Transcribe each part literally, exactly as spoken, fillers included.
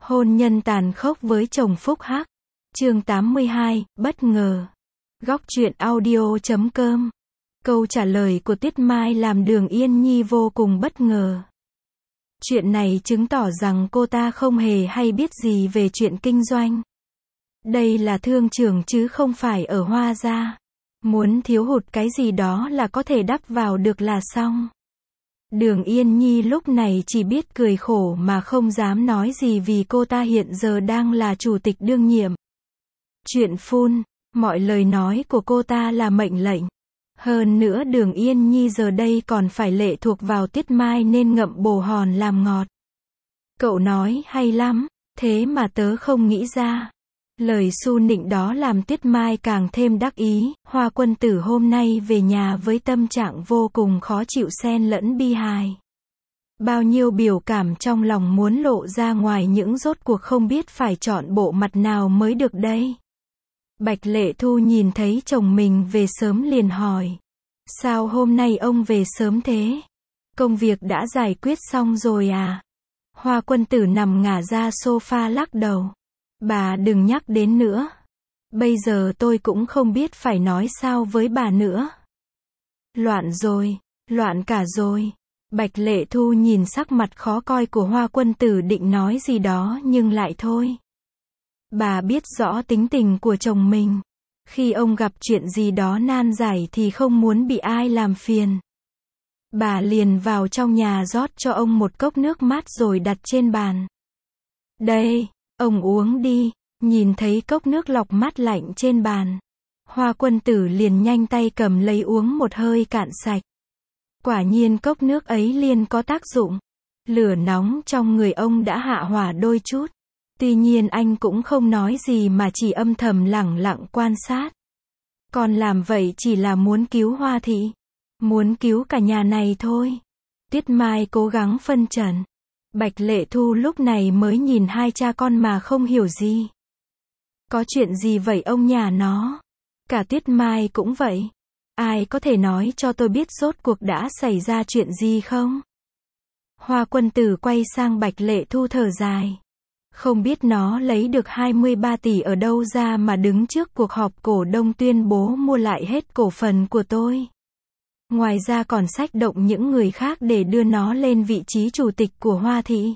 Hôn nhân tàn khốc với chồng phúc hắc. Chương tám mươi hai, bất ngờ. Góc truyện audio chấm com. Câu trả lời của Tuyết Mai làm Đường Yên Nhi vô cùng bất ngờ. Chuyện này chứng tỏ rằng cô ta không hề hay biết gì về chuyện kinh doanh. Đây là thương trường chứ không phải ở Hoa gia. Muốn thiếu hụt cái gì đó là có thể đắp vào được là xong. Đường Yên Nhi lúc này chỉ biết cười khổ mà không dám nói gì vì cô ta hiện giờ đang là chủ tịch đương nhiệm. Chuyện phun, mọi lời nói của cô ta là mệnh lệnh. Hơn nữa Đường Yên Nhi giờ đây còn phải lệ thuộc vào Tuyết Mai nên ngậm bồ hòn làm ngọt. Cậu nói hay lắm, thế mà tớ không nghĩ ra. Lời su nịnh đó làm Tuyết Mai càng thêm đắc ý. Hoa Quân Tử hôm nay về nhà với tâm trạng vô cùng khó chịu xen lẫn bi hài. Bao nhiêu biểu cảm trong lòng muốn lộ ra ngoài những rốt cuộc không biết phải chọn bộ mặt nào mới được đây. Bạch Lệ Thu nhìn thấy chồng mình về sớm liền hỏi. Sao hôm nay ông về sớm thế? Công việc đã giải quyết xong rồi à? Hoa Quân Tử nằm ngả ra sofa lắc đầu. Bà đừng nhắc đến nữa. Bây giờ tôi cũng không biết phải nói sao với bà nữa. Loạn rồi, loạn cả rồi. Bạch Lệ Thu nhìn sắc mặt khó coi của Hoa Quân Tử định nói gì đó nhưng lại thôi. Bà biết rõ tính tình của chồng mình. Khi ông gặp chuyện gì đó nan giải thì không muốn bị ai làm phiền. Bà liền vào trong nhà rót cho ông một cốc nước mát rồi đặt trên bàn. Đây, ông uống đi. Nhìn thấy cốc nước lọc mát lạnh trên bàn. Hoa Quân Tử liền nhanh tay cầm lấy uống một hơi cạn sạch. Quả nhiên cốc nước ấy liền có tác dụng. Lửa nóng trong người ông đã hạ hỏa đôi chút. Tuy nhiên anh cũng không nói gì mà chỉ âm thầm lẳng lặng quan sát. Còn làm vậy chỉ là muốn cứu Hoa thị. Muốn cứu cả nhà này thôi. Tuyết Mai cố gắng phân trần. Bạch Lệ Thu lúc này mới nhìn hai cha con mà không hiểu gì. Có chuyện gì vậy ông nhà nó? Cả Tuyết Mai cũng vậy. Ai có thể nói cho tôi biết rốt cuộc đã xảy ra chuyện gì không? Hoa Quân Tử quay sang Bạch Lệ Thu thở dài. Không biết nó lấy được hai mươi ba tỷ ở đâu ra mà đứng trước cuộc họp cổ đông tuyên bố mua lại hết cổ phần của tôi. Ngoài ra còn xách động những người khác để đưa nó lên vị trí chủ tịch của Hoa thị.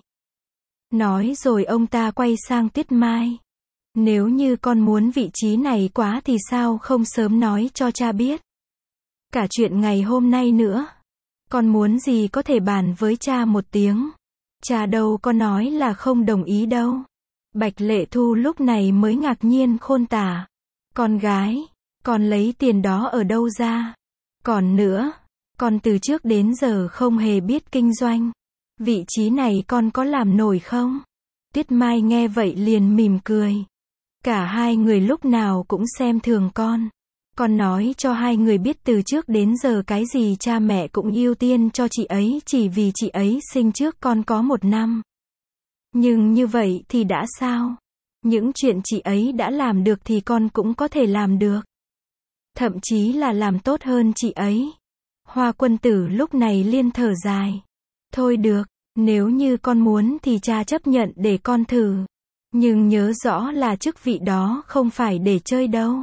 Nói rồi ông ta quay sang Tuyết Mai. Nếu như con muốn vị trí này quá thì sao không sớm nói cho cha biết. Cả chuyện ngày hôm nay nữa. Con muốn gì có thể bàn với cha một tiếng. Cha đâu có nói là không đồng ý đâu. Bạch Lệ Thu lúc này mới ngạc nhiên khôn tả. Con gái, con lấy tiền đó ở đâu ra? Còn nữa, con từ trước đến giờ không hề biết kinh doanh. Vị trí này con có làm nổi không? Tuyết Mai nghe vậy liền mỉm cười. Cả hai người lúc nào cũng xem thường con. Con nói cho hai người biết từ trước đến giờ cái gì cha mẹ cũng ưu tiên cho chị ấy chỉ vì chị ấy sinh trước con có một năm. Nhưng như vậy thì đã sao? Những chuyện chị ấy đã làm được thì con cũng có thể làm được. Thậm chí là làm tốt hơn chị ấy. Hoa Quân Tử lúc này liên thở dài. Thôi được, nếu như con muốn thì cha chấp nhận để con thử. Nhưng nhớ rõ là chức vị đó không phải để chơi đâu.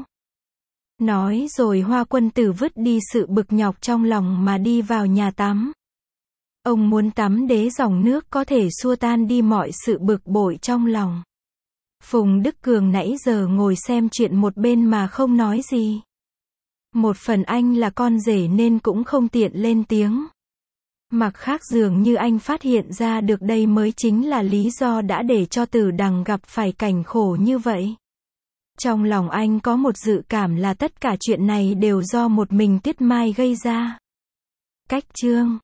Nói rồi Hoa Quân Tử vứt đi sự bực nhọc trong lòng mà đi vào nhà tắm. Ông muốn tắm để dòng nước có thể xua tan đi mọi sự bực bội trong lòng. Phùng Đức Cường nãy giờ ngồi xem chuyện một bên mà không nói gì. Một phần anh là con rể nên cũng không tiện lên tiếng. Mặt khác dường như anh phát hiện ra được đây mới chính là lý do đã để cho Tử Đằng gặp phải cảnh khổ như vậy. Trong lòng anh có một dự cảm là tất cả chuyện này đều do một mình Tuyết Mai gây ra. Cách chương